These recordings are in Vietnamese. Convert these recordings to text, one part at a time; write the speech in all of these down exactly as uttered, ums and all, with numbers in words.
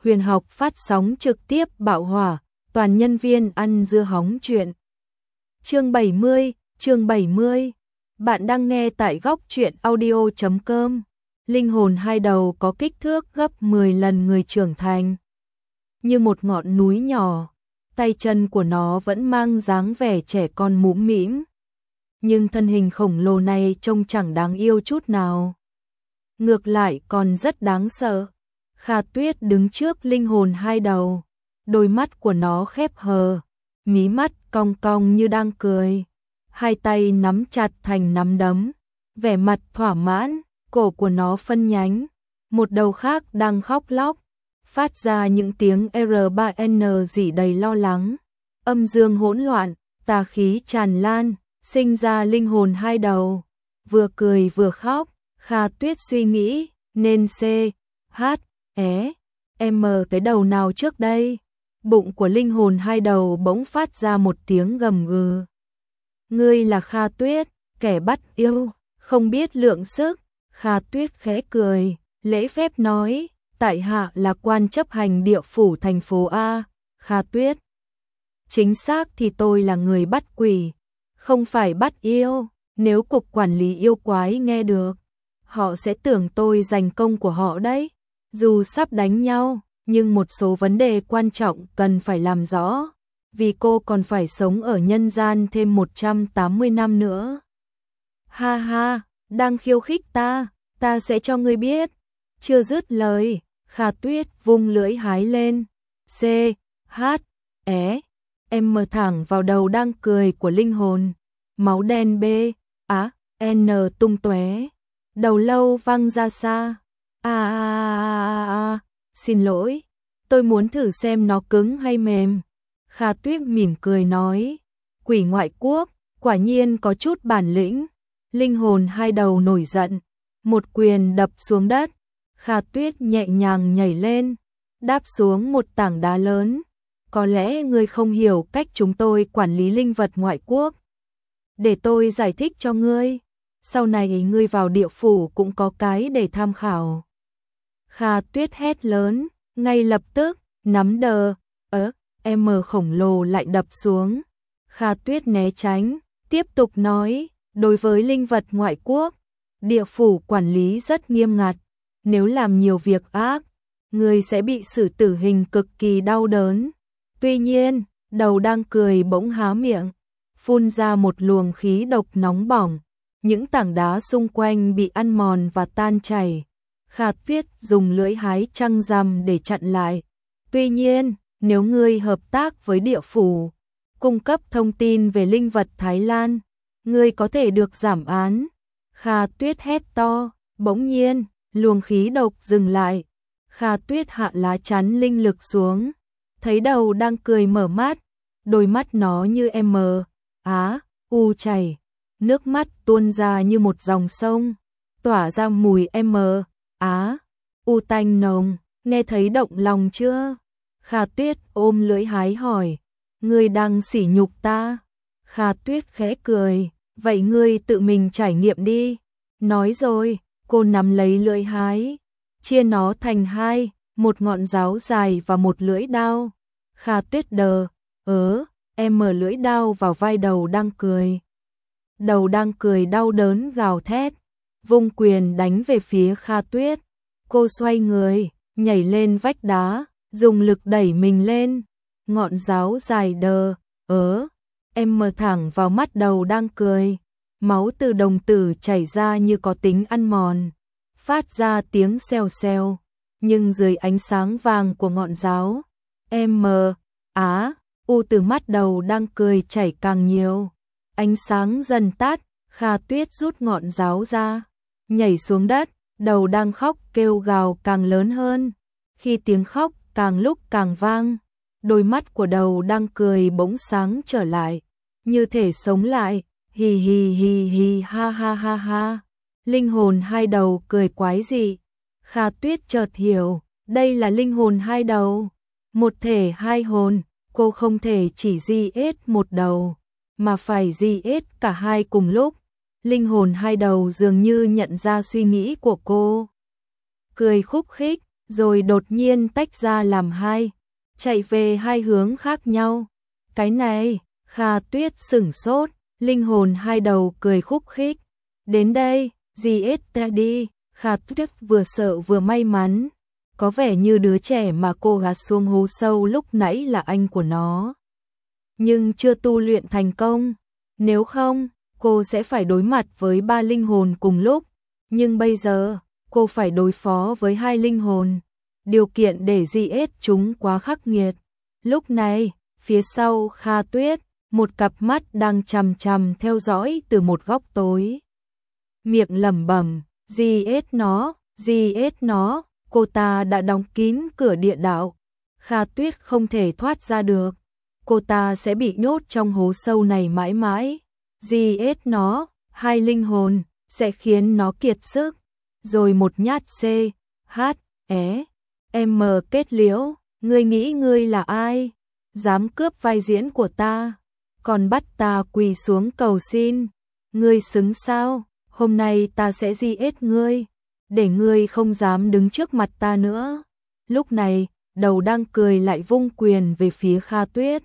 huyền học phát sóng trực tiếp bạo hỏa, toàn nhân viên ăn dưa hóng chuyện. Chương bảy mươi, chương bảy mươi. Bạn đang nghe tại góc truyện audio chấm com. Linh hồn hai đầu có kích thước gấp mười lần người trưởng thành. Như một ngọn núi nhỏ, tay chân của nó vẫn mang dáng vẻ trẻ con mũm mĩm. Nhưng thân hình khổng lồ này trông chẳng đáng yêu chút nào. Ngược lại còn rất đáng sợ. Kha Tuyết đứng trước linh hồn hai đầu, đôi mắt của nó khép hờ, mí mắt cong cong như đang cười, hai tay nắm chặt thành nắm đấm, vẻ mặt thỏa mãn, cổ của nó phân nhánh, một đầu khác đang khóc lóc, phát ra những tiếng R ba N rỉ đầy lo lắng, âm dương hỗn loạn, tà khí tràn lan, sinh ra linh hồn hai đầu, vừa cười vừa khóc. Kha Tuyết suy nghĩ, nên C, H, É, M cái đầu nào trước đây? Bụng của linh hồn hai đầu bỗng phát ra một tiếng gầm gừ. Ngươi là Kha Tuyết, kẻ bắt yêu, không biết lượng sức. Kha Tuyết khẽ cười, lễ phép nói, tại hạ là quan chấp hành địa phủ thành phố A, Kha Tuyết. Chính xác thì tôi là người bắt quỷ, không phải bắt yêu, nếu cục quản lý yêu quái nghe được, họ sẽ tưởng tôi giành công của họ đấy. Dù sắp đánh nhau, nhưng một số vấn đề quan trọng cần phải làm rõ, vì cô còn phải sống ở nhân gian thêm một trăm tám mươi năm nữa. Ha ha, đang khiêu khích ta, ta sẽ cho ngươi biết. Chưa dứt lời, Kha Tuyết vung lưỡi hái lên. C, H, É, M thẳng vào đầu đang cười của linh hồn. Máu đen B, Á, N tung tóe. Đầu lâu văng ra xa. À, à, à, à, à, xin lỗi, tôi muốn thử xem nó cứng hay mềm. Kha Tuyết mỉm cười nói, quỷ ngoại quốc, quả nhiên có chút bản lĩnh. Linh hồn hai đầu nổi giận, một quyền đập xuống đất. Kha Tuyết nhẹ nhàng nhảy lên, đáp xuống một tảng đá lớn. Có lẽ ngươi không hiểu cách chúng tôi quản lý linh vật ngoại quốc. Để tôi giải thích cho ngươi, sau này ngươi vào địa phủ cũng có cái để tham khảo. Kha Tuyết hét lớn, ngay lập tức, nắm đờ, ớ, M khổng lồ lại đập xuống. Kha Tuyết né tránh, tiếp tục nói, đối với linh vật ngoại quốc, địa phủ quản lý rất nghiêm ngặt, nếu làm nhiều việc ác, người sẽ bị xử tử hình cực kỳ đau đớn. Tuy nhiên, đầu đang cười bỗng há miệng, phun ra một luồng khí độc nóng bỏng, những tảng đá xung quanh bị ăn mòn và tan chảy. Kha Tuyết dùng lưỡi hái trăng rằm để chặn lại. Tuy nhiên, nếu ngươi hợp tác với địa phủ, cung cấp thông tin về linh vật Thái Lan, ngươi có thể được giảm án. Kha Tuyết hét to, bỗng nhiên, luồng khí độc dừng lại. Kha Tuyết hạ lá chắn linh lực xuống, thấy đầu đang cười mở mắt, đôi mắt nó như M, Á, U chảy, nước mắt tuôn ra như một dòng sông, tỏa ra mùi M, Á, U tanh nồng, nghe thấy động lòng chưa? Kha Tuyết ôm lưỡi hái hỏi, ngươi đang sỉ nhục ta? Kha Tuyết khẽ cười, vậy ngươi tự mình trải nghiệm đi. Nói rồi, cô nắm lấy lưỡi hái, chia nó thành hai, một ngọn giáo dài và một lưỡi đao. Kha Tuyết đờ, ớ, em mở lưỡi đao vào vai đầu đang cười. Đầu đang cười đau đớn gào thét, vung quyền đánh về phía Kha Tuyết. Cô xoay người, nhảy lên vách đá, dùng lực đẩy mình lên. Ngọn giáo dài đờ, ớ, em mở thẳng vào mắt đầu đang cười. Máu từ đồng tử chảy ra như có tính ăn mòn, phát ra tiếng xèo xèo, nhưng dưới ánh sáng vàng của ngọn giáo, M, Á, U từ mắt đầu đang cười chảy càng nhiều. Ánh sáng dần tắt, Kha Tuyết rút ngọn giáo ra, nhảy xuống đất, đầu đang khóc kêu gào càng lớn hơn. Khi tiếng khóc càng lúc càng vang, đôi mắt của đầu đang cười bỗng sáng trở lại, như thể sống lại. Hì hì hì hì ha ha ha ha. Linh hồn hai đầu cười quái dị. Kha Tuyết chợt hiểu, đây là linh hồn hai đầu. Một thể hai hồn, cô không thể chỉ di ết một đầu, mà phải di ết cả hai cùng lúc. Linh hồn hai đầu dường như nhận ra suy nghĩ của cô. Cười khúc khích, rồi đột nhiên tách ra làm hai, chạy về hai hướng khác nhau. Cái này, Kha Tuyết sửng sốt, linh hồn hai đầu cười khúc khích. Đến đây, gì ít ta đi, Kha Tuyết vừa sợ vừa may mắn. Có vẻ như đứa trẻ mà cô gạt xuống hố sâu lúc nãy là anh của nó. Nhưng chưa tu luyện thành công. Nếu không, cô sẽ phải đối mặt với ba linh hồn cùng lúc. Nhưng bây giờ, cô phải đối phó với hai linh hồn. Điều kiện để di ết chúng quá khắc nghiệt. Lúc này, phía sau Kha Tuyết, một cặp mắt đang chằm chằm theo dõi từ một góc tối. Miệng lẩm bẩm, di ết nó, di ết nó, cô ta đã đóng kín cửa địa đạo. Kha Tuyết không thể thoát ra được. Cô ta sẽ bị nhốt trong hố sâu này mãi mãi. Di ết nó, hai linh hồn, sẽ khiến nó kiệt sức. Rồi một nhát C, H, E, M kết liễu. Ngươi nghĩ ngươi là ai? Dám cướp vai diễn của ta, còn bắt ta quỳ xuống cầu xin. Ngươi xứng sao? Hôm nay ta sẽ di ết ngươi, để ngươi không dám đứng trước mặt ta nữa. Lúc này, Đầu đang cười lại vung quyền về phía Kha Tuyết.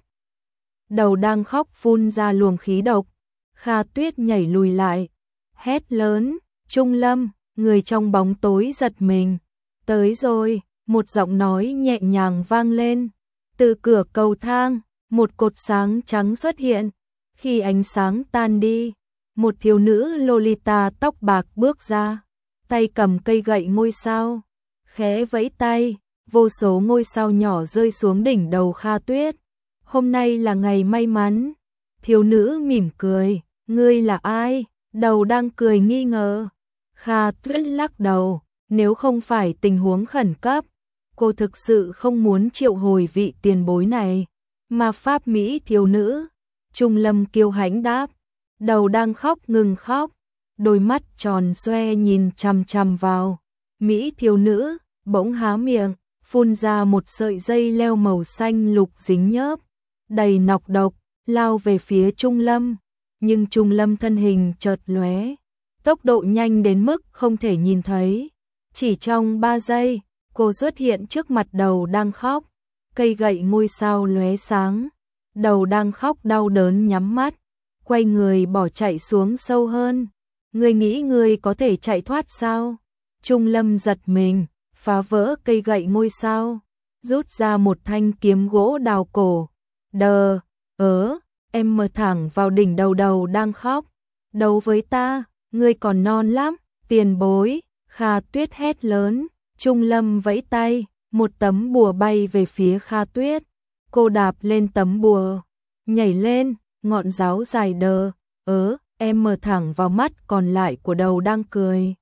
Đầu đang khóc phun ra luồng khí độc. Kha Tuyết nhảy lùi lại, hét lớn, Trung Lâm. Người trong bóng tối giật mình. Tới rồi, một giọng nói nhẹ nhàng vang lên. Từ cửa cầu thang, một cột sáng trắng xuất hiện. Khi ánh sáng tan đi, một thiếu nữ Lolita tóc bạc bước ra, tay cầm cây gậy ngôi sao, khẽ vẫy tay, vô số ngôi sao nhỏ rơi xuống đỉnh đầu Kha Tuyết. Hôm nay là ngày may mắn. Thiếu nữ mỉm cười, ngươi là ai? Đầu đang cười nghi ngờ. Kha Tuyết lắc đầu, nếu không phải tình huống khẩn cấp, cô thực sự không muốn triệu hồi vị tiền bối này. Ma pháp Mỹ thiếu nữ, Trung Lâm kiêu hãnh đáp. Đầu đang khóc ngừng khóc, đôi mắt tròn xoe nhìn chằm chằm vào. Mỹ thiếu nữ, bỗng há miệng, phun ra một sợi dây leo màu xanh lục dính nhớp, đầy nọc độc, lao về phía Trung Lâm. Nhưng Trung Lâm thân hình chợt lóe, tốc độ nhanh đến mức không thể nhìn thấy. Chỉ trong ba giây, cô xuất hiện trước mặt Đầu đang khóc. Cây gậy ngôi sao lóe sáng. Đầu đang khóc đau đớn nhắm mắt, quay người bỏ chạy xuống sâu hơn. Ngươi nghĩ ngươi có thể chạy thoát sao? Trung Lâm giật mình, phá vỡ cây gậy ngôi sao, rút ra một thanh kiếm gỗ đào cổ. Đờ, ớ, em mở thẳng vào đỉnh đầu Đầu đang khóc. Đấu với ta, ngươi còn non lắm, tiền bối. Kha Tuyết hét lớn. Trung Lâm vẫy tay, một tấm bùa bay về phía Kha Tuyết. Cô đạp lên tấm bùa, nhảy lên, ngọn giáo dài đờ, ớ, em mở thẳng vào mắt còn lại của Đầu đang cười.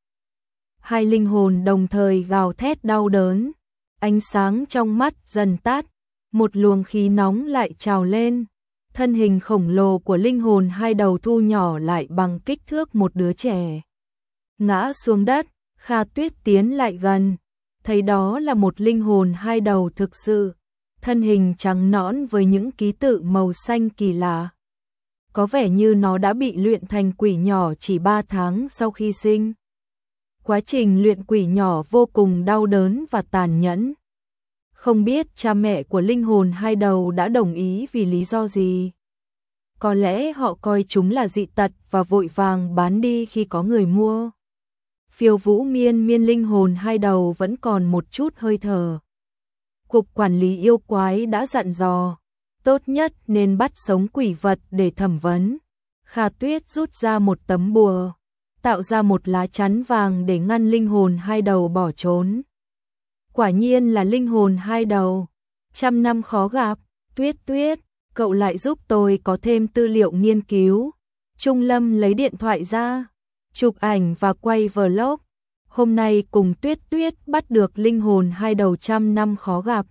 Hai linh hồn đồng thời gào thét đau đớn. Ánh sáng trong mắt dần tắt, một luồng khí nóng lại trào lên. Thân hình khổng lồ của linh hồn hai đầu thu nhỏ lại bằng kích thước một đứa trẻ. Ngã xuống đất, Kha Tuyết tiến lại gần, thấy đó là một linh hồn hai đầu thực sự. Thân hình trắng nõn với những ký tự màu xanh kỳ lạ. Có vẻ như nó đã bị luyện thành quỷ nhỏ chỉ ba tháng sau khi sinh. Quá trình luyện quỷ nhỏ vô cùng đau đớn và tàn nhẫn. Không biết cha mẹ của linh hồn hai đầu đã đồng ý vì lý do gì. Có lẽ họ coi chúng là dị tật và vội vàng bán đi khi có người mua. Phiêu Vũ Miên Miên linh hồn hai đầu vẫn còn một chút hơi thở. Cục quản lý yêu quái đã dặn dò, tốt nhất nên bắt sống quỷ vật để thẩm vấn. Kha Tuyết rút ra một tấm bùa, tạo ra một lá chắn vàng để ngăn linh hồn hai đầu bỏ trốn. Quả nhiên là linh hồn hai đầu. Trăm năm khó gặp, Tuyết Tuyết, cậu lại giúp tôi có thêm tư liệu nghiên cứu. Trung Lâm lấy điện thoại ra, chụp ảnh và quay vlog. Hôm nay cùng Tuyết Tuyết bắt được linh hồn hai đầu trăm năm khó gặp.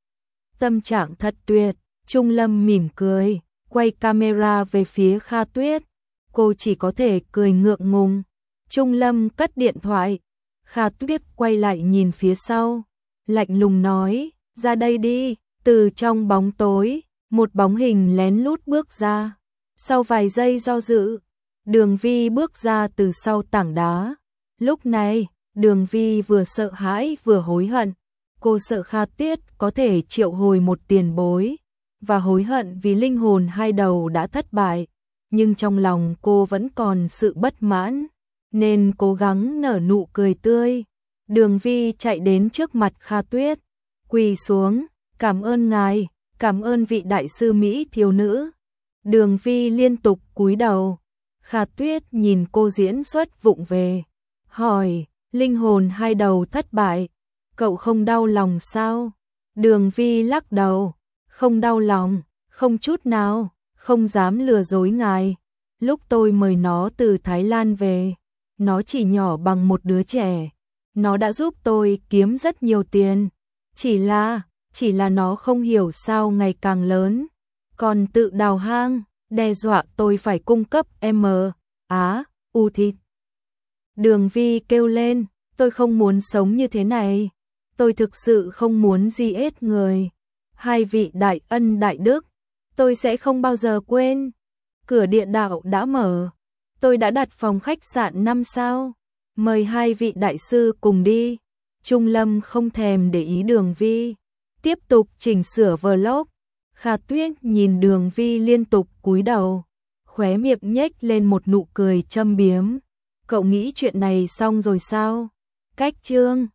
Tâm trạng thật tuyệt. Trung Lâm mỉm cười, quay camera về phía Kha Tuyết. Cô chỉ có thể cười ngượng ngùng. Trung Lâm cất điện thoại. Kha Tuyết quay lại nhìn phía sau, lạnh lùng nói, ra đây đi. Từ trong bóng tối, một bóng hình lén lút bước ra. Sau vài giây do dự, Đường Vi bước ra từ sau tảng đá. Lúc này, Đường Vi vừa sợ hãi vừa hối hận. Cô sợ Kha Tuyết có thể triệu hồi một tiền bối, và hối hận vì linh hồn hai đầu đã thất bại, nhưng trong lòng cô vẫn còn sự bất mãn, nên cố gắng nở nụ cười tươi. Đường Vi chạy đến trước mặt Kha Tuyết, quỳ xuống, cảm ơn ngài, cảm ơn vị đại sư Mỹ thiếu nữ. Đường Vi liên tục cúi đầu. Kha Tuyết nhìn cô diễn xuất vụng về, hỏi, linh hồn hai đầu thất bại, cậu không đau lòng sao? Đường Vi lắc đầu, không đau lòng, không chút nào, không dám lừa dối ngài. Lúc tôi mời nó từ Thái Lan về, nó chỉ nhỏ bằng một đứa trẻ. Nó đã giúp tôi kiếm rất nhiều tiền. Chỉ là, chỉ là nó không hiểu sao ngày càng lớn, còn tự đào hang, đe dọa tôi phải cung cấp M, Á, U thịt. Đường Vi kêu lên, tôi không muốn sống như thế này. Tôi thực sự không muốn giết người. Hai vị đại ân đại đức, tôi sẽ không bao giờ quên. Cửa địa đạo đã mở. Tôi đã đặt phòng khách sạn năm sao. Mời hai vị đại sư cùng đi. Trung Lâm không thèm để ý Đường Vi, tiếp tục chỉnh sửa vlog. Kha Tuyết nhìn Đường Vi liên tục cúi đầu, khóe miệng nhếch lên một nụ cười châm biếm. Cậu nghĩ chuyện này xong rồi sao? Cách chương